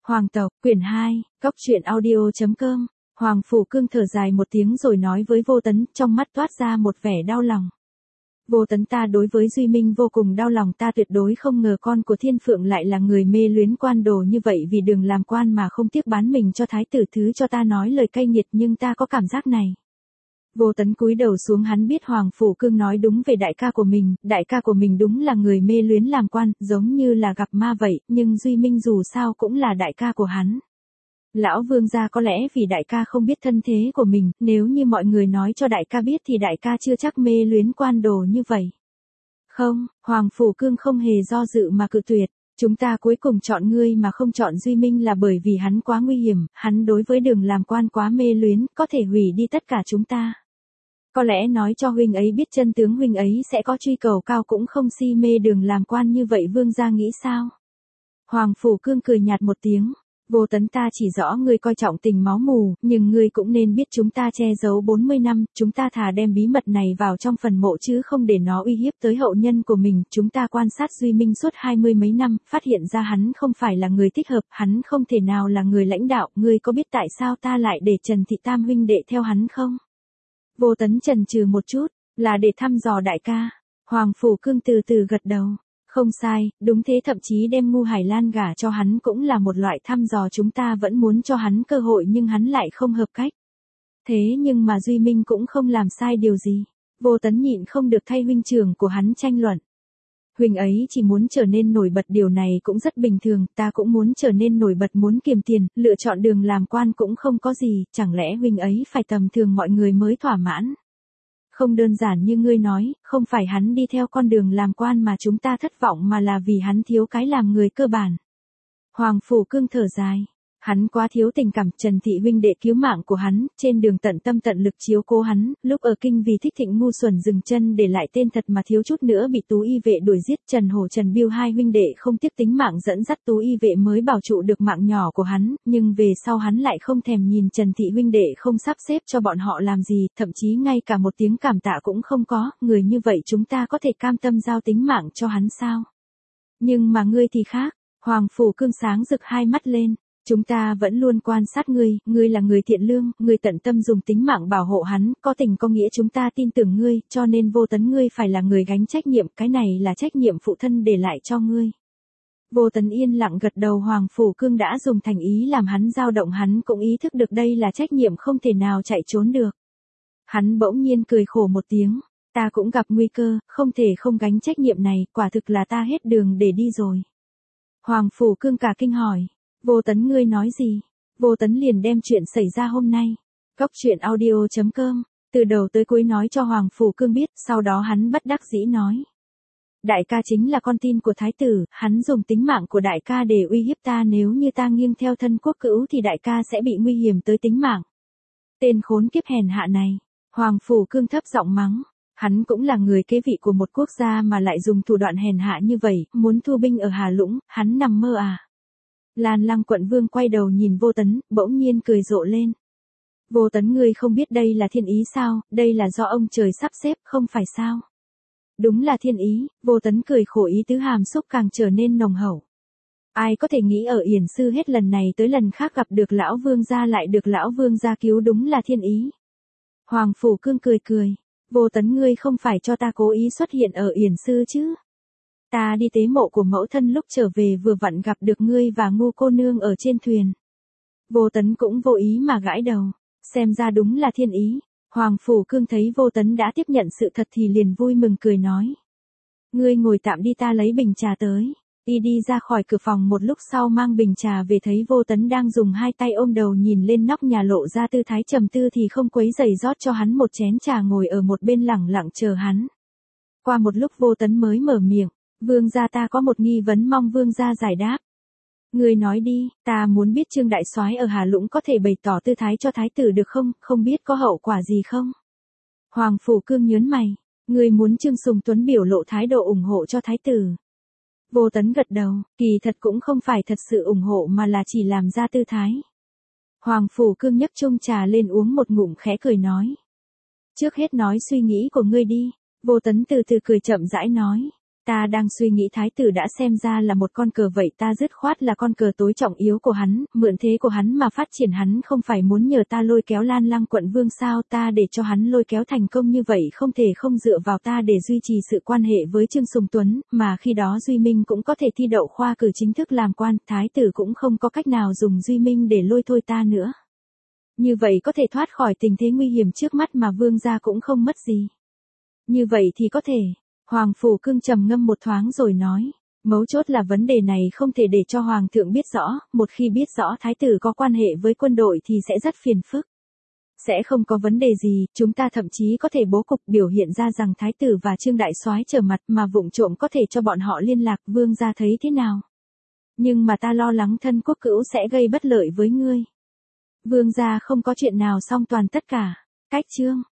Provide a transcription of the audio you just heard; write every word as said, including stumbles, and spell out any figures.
Hoàng tộc, quyển hai, Cóc truyện audio chấm com. Hoàng Phủ Cương thở dài một tiếng rồi nói với Vô Tấn, trong mắt toát ra một vẻ đau lòng. Vô Tấn, ta đối với Duy Minh vô cùng đau lòng, ta tuyệt đối không ngờ con của Thiên Phượng lại là người mê luyến quan đồ như vậy, vì đường làm quan mà không tiếc bán mình cho thái tử. Thứ cho ta nói lời cay nghiệt, nhưng ta có cảm giác này. Vô Tấn cúi đầu xuống, hắn biết Hoàng Phủ Cương nói đúng về đại ca của mình, đại ca của mình đúng là người mê luyến làm quan, giống như là gặp ma vậy, nhưng Duy Minh dù sao cũng là đại ca của hắn. Lão Vương gia có lẽ vì đại ca không biết thân thế của mình, nếu như mọi người nói cho đại ca biết thì đại ca chưa chắc mê luyến quan đồ như vậy. Không, Hoàng Phủ Cương không hề do dự mà cự tuyệt. Chúng ta cuối cùng chọn ngươi mà không chọn Duy Minh là bởi vì hắn quá nguy hiểm, hắn đối với đường làm quan quá mê luyến, có thể hủy đi tất cả chúng ta. Có lẽ nói cho huynh ấy biết chân tướng, huynh ấy sẽ có truy cầu cao cũng không si mê đường làm quan như vậy. Vương gia nghĩ sao? Hoàng Phủ Cương cười nhạt một tiếng. Vô Tấn, ta chỉ rõ ngươi coi trọng tình máu mù, nhưng ngươi cũng nên biết chúng ta che giấu bốn mươi năm, chúng ta thà đem bí mật này vào trong phần mộ chứ không để nó uy hiếp tới hậu nhân của mình. Chúng ta quan sát Duy Minh suốt hai mươi mấy năm, phát hiện ra hắn không phải là người thích hợp, hắn không thể nào là người lãnh đạo. Ngươi có biết tại sao ta lại để Trần Thị Tam huynh đệ theo hắn không? Vô Tấn chần chừ một chút, là để thăm dò đại ca. Hoàng Phủ Cương từ từ gật đầu. Không sai, đúng thế, thậm chí đem Ngu Hải Lan gả cho hắn cũng là một loại thăm dò. Chúng ta vẫn muốn cho hắn cơ hội nhưng hắn lại không hợp cách. Thế nhưng mà Duy Minh cũng không làm sai điều gì. Vô Tấn nhịn không được thay huynh trưởng của hắn tranh luận. Huynh ấy chỉ muốn trở nên nổi bật, điều này cũng rất bình thường, ta cũng muốn trở nên nổi bật, muốn kiềm tiền, lựa chọn đường làm quan cũng không có gì, chẳng lẽ huynh ấy phải tầm thường mọi người mới thỏa mãn? Không đơn giản như ngươi nói, không phải hắn đi theo con đường làm quan mà chúng ta thất vọng, mà là vì hắn thiếu cái làm người cơ bản. Hoàng Phủ Cương thở dài. Hắn quá thiếu tình cảm. Trần Thị huynh đệ cứu mạng của hắn, trên đường tận tâm tận lực chiếu cố hắn, lúc ở kinh vì thích thịnh ngu xuẩn dừng chân để lại tên thật mà thiếu chút nữa bị Tú Y vệ đuổi giết. Trần Hổ Trần Biêu hai huynh đệ không tiếc tính mạng dẫn dắt Tú Y vệ mới bảo trụ được mạng nhỏ của hắn, nhưng về sau hắn lại không thèm nhìn Trần Thị huynh đệ không sắp xếp cho bọn họ làm gì, thậm chí ngay cả một tiếng cảm tạ cũng không có. Người như vậy chúng ta có thể cam tâm giao tính mạng cho hắn sao? Nhưng mà ngươi thì khác. Hoàng Phủ Cương sáng rực hai mắt lên. Chúng ta vẫn luôn quan sát ngươi, ngươi là người thiện lương, ngươi tận tâm dùng tính mạng bảo hộ hắn, có tình có nghĩa, chúng ta tin tưởng ngươi, cho nên Vô Tấn ngươi phải là người gánh trách nhiệm, cái này là trách nhiệm phụ thân để lại cho ngươi. Vô Tấn yên lặng gật đầu. Hoàng Phủ Cương đã dùng thành ý làm hắn dao động, hắn cũng ý thức được đây là trách nhiệm không thể nào chạy trốn được. Hắn bỗng nhiên cười khổ một tiếng, ta cũng gặp nguy cơ, không thể không gánh trách nhiệm này, quả thực là ta hết đường để đi rồi. Hoàng Phủ Cương cả kinh hỏi. Vô Tấn ngươi nói gì? Vô Tấn liền đem chuyện xảy ra hôm nay. Cóc truyện audio chấm com. Từ đầu tới cuối nói cho Hoàng Phủ Cương biết, sau đó hắn bất đắc dĩ nói. Đại ca chính là con tin của thái tử, hắn dùng tính mạng của đại ca để uy hiếp ta, nếu như ta nghiêng theo thân quốc cữu thì đại ca sẽ bị nguy hiểm tới tính mạng. Tên khốn kiếp hèn hạ này. Hoàng Phủ Cương thấp giọng mắng. Hắn cũng là người kế vị của một quốc gia mà lại dùng thủ đoạn hèn hạ như vậy, muốn thu binh ở Hà Lũng, hắn nằm mơ à? Lan Lăng quận vương quay đầu nhìn Vô Tấn, bỗng nhiên cười rộ lên. Vô Tấn ngươi không biết đây là thiên ý sao, đây là do ông trời sắp xếp, không phải sao? Đúng là thiên ý. Vô Tấn cười khổ, ý tứ hàm xúc càng trở nên nồng hậu. Ai có thể nghĩ ở Yển Sư hết lần này tới lần khác gặp được lão vương gia lại được lão vương gia cứu, đúng là thiên ý. Hoàng Phủ Cương cười cười. Vô Tấn ngươi không phải cho ta cố ý xuất hiện ở Yển Sư chứ? Ta đi tế mộ của mẫu thân lúc trở về vừa vặn gặp được ngươi và Ngu cô nương ở trên thuyền. Vô Tấn cũng vô ý mà gãi đầu. Xem ra đúng là thiên ý. Hoàng Phủ Cương thấy Vô Tấn đã tiếp nhận sự thật thì liền vui mừng cười nói. Ngươi ngồi tạm đi, ta lấy bình trà tới. Y đi ra khỏi cửa phòng một lúc sau mang bình trà về, thấy Vô Tấn đang dùng hai tay ôm đầu nhìn lên nóc nhà lộ ra tư thái trầm tư thì không quấy rầy, rót cho hắn một chén trà, ngồi ở một bên lẳng lặng chờ hắn. Qua một lúc Vô Tấn mới mở miệng. Vương gia, ta có một nghi vấn mong vương gia giải đáp. Ngươi nói đi, ta muốn biết Trương đại soái ở Hà Lũng có thể bày tỏ tư thái cho thái tử được không, không biết có hậu quả gì không? Hoàng Phủ Cương nhớn mày, ngươi muốn Trương Sùng Tuấn biểu lộ thái độ ủng hộ cho thái tử. Vô Tấn gật đầu, kỳ thật cũng không phải thật sự ủng hộ mà là chỉ làm ra tư thái. Hoàng Phủ Cương nhấc chung trà lên uống một ngụm khẽ cười nói. Trước hết nói suy nghĩ của ngươi đi. Vô Tấn từ từ cười chậm rãi nói. Ta đang suy nghĩ thái tử đã xem ra là một con cờ vậy, ta dứt khoát là con cờ tối trọng yếu của hắn, mượn thế của hắn mà phát triển. Hắn không phải muốn nhờ ta lôi kéo Lan Lăng quận vương sao? Ta để cho hắn lôi kéo thành công như vậy không thể không dựa vào ta để duy trì sự quan hệ với Trương Sùng Tuấn, mà khi đó Duy Minh cũng có thể thi đậu khoa cử chính thức làm quan, thái tử cũng không có cách nào dùng Duy Minh để lôi thôi ta nữa. Như vậy có thể thoát khỏi tình thế nguy hiểm trước mắt mà vương gia cũng không mất gì. Như vậy thì có thể. Hoàng Phủ Cương trầm ngâm một thoáng rồi nói, mấu chốt là vấn đề này không thể để cho Hoàng thượng biết rõ, một khi biết rõ thái tử có quan hệ với quân đội thì sẽ rất phiền phức. Sẽ không có vấn đề gì, chúng ta thậm chí có thể bố cục biểu hiện ra rằng thái tử và Trương Đại Soái trở mặt mà vụng trộm có thể cho bọn họ liên lạc, vương gia thấy thế nào? Nhưng mà ta lo lắng thân quốc cữu sẽ gây bất lợi với ngươi. Vương gia không có chuyện nào song toàn tất cả. Cách chương